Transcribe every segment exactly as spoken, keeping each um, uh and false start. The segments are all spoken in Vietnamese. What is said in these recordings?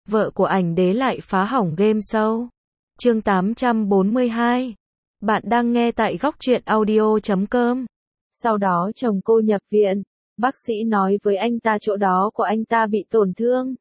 vợ của ảnh đế lại phá hỏng game show. Chương tám trăm bốn mươi hai. Bạn đang nghe tại góc truyện audio chấm com. Sau đó chồng cô nhập viện, bác sĩ nói với anh ta chỗ đó của anh ta bị tổn thương,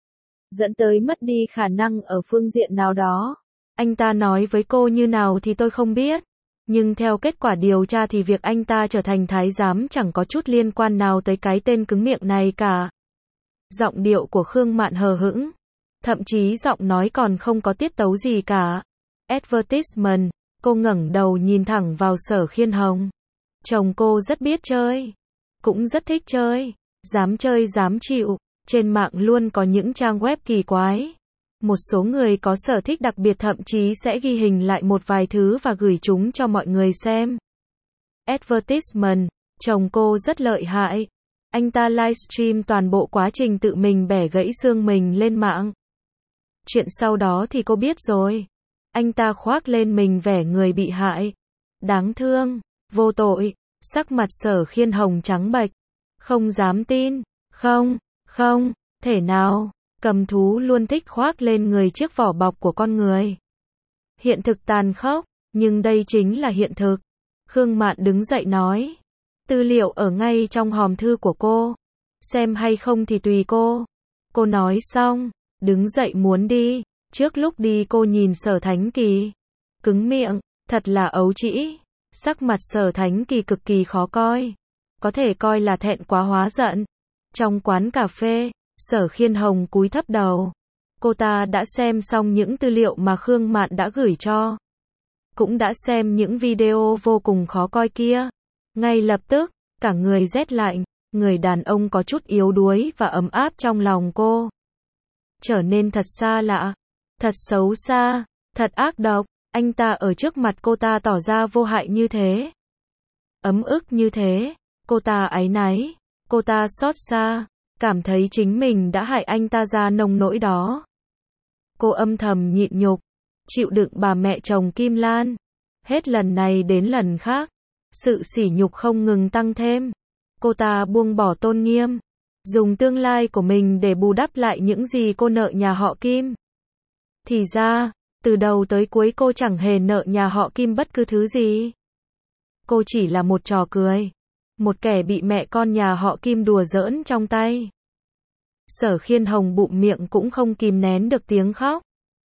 dẫn tới mất đi khả năng ở phương diện nào đó. Anh ta nói với cô như nào thì tôi không biết, nhưng theo kết quả điều tra thì việc anh ta trở thành thái giám chẳng có chút liên quan nào tới cái tên cứng miệng này cả. Giọng điệu của Khương Mạn hờ hững, thậm chí giọng nói còn không có tiết tấu gì cả. Advertisement, cô ngẩng đầu nhìn thẳng vào Sở Khiên Hồng. Chồng cô rất biết chơi, cũng rất thích chơi, dám chơi dám chịu. Trên mạng luôn có những trang web kỳ quái. Một số người có sở thích đặc biệt thậm chí sẽ ghi hình lại một vài thứ và gửi chúng cho mọi người xem. Advertisement, chồng cô rất lợi hại. Anh ta livestream toàn bộ quá trình tự mình bẻ gãy xương mình lên mạng. Chuyện sau đó thì cô biết rồi. Anh ta khoác lên mình vẻ người bị hại. Đáng thương, vô tội. Sắc mặt Sở Khiên Hồng trắng bệch. Không dám tin. Không, không, thể nào. Cầm thú luôn thích khoác lên người chiếc vỏ bọc của con người. Hiện thực tàn khốc, nhưng đây chính là hiện thực. Khương Mạn đứng dậy nói. Tư liệu ở ngay trong hòm thư của cô. Xem hay không thì tùy cô. Cô nói xong, đứng dậy muốn đi. Trước lúc đi cô nhìn Sở Thánh Kỳ. Cứng miệng, thật là ấu trĩ. Sắc mặt Sở Thánh Kỳ cực kỳ khó coi. Có thể coi là thẹn quá hóa giận. Trong quán cà phê, Sở Khiên Hồng cúi thấp đầu. Cô ta đã xem xong những tư liệu mà Khương Mạn đã gửi cho. Cũng đã xem những video vô cùng khó coi kia. Ngay lập tức, cả người rét lạnh, người đàn ông có chút yếu đuối và ấm áp trong lòng cô trở nên thật xa lạ, thật xấu xa, thật ác độc. Anh ta ở trước mặt cô ta tỏ ra vô hại như thế, ấm ức như thế. Cô ta áy náy, cô ta xót xa, cảm thấy chính mình đã hại anh ta ra nông nỗi đó. Cô âm thầm nhịn nhục, chịu đựng bà mẹ chồng Kim Lan. Hết lần này đến lần khác, sự sỉ nhục không ngừng tăng thêm. Cô ta buông bỏ tôn nghiêm, dùng tương lai của mình để bù đắp lại những gì cô nợ nhà họ Kim. Thì ra, từ đầu tới cuối cô chẳng hề nợ nhà họ Kim bất cứ thứ gì. Cô chỉ là một trò cười, một kẻ bị mẹ con nhà họ Kim đùa giỡn trong tay. Sở Khiên Hồng bụng miệng cũng không kìm nén được tiếng khóc.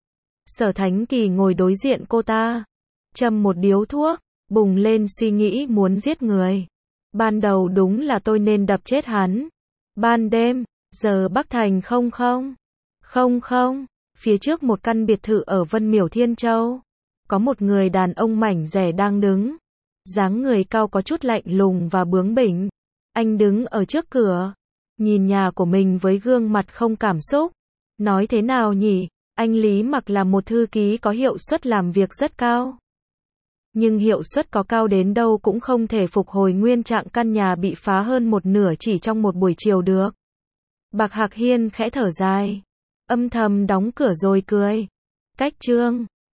Sở Thánh Kỳ ngồi đối diện cô ta, châm một điếu thuốc, bùng lên suy nghĩ muốn giết người. Ban đầu đúng là tôi nên đập chết hắn. Ban đêm, giờ Bắc Thành không không. Không không, phía trước một căn biệt thự ở Vân Miểu Thiên Châu. Có một người đàn ông mảnh dẻ đang đứng. Dáng người cao có chút lạnh lùng và bướng bỉnh. Anh đứng ở trước cửa, nhìn nhà của mình với gương mặt không cảm xúc. Nói thế nào nhỉ, anh Lý Mặc là một thư ký có hiệu suất làm việc rất cao. Nhưng hiệu suất có cao đến đâu cũng không thể phục hồi nguyên trạng căn nhà bị phá hơn một nửa chỉ trong một buổi chiều được. Bạc Hạc Hiên khẽ thở dài, âm thầm đóng cửa rồi cười. Cách chương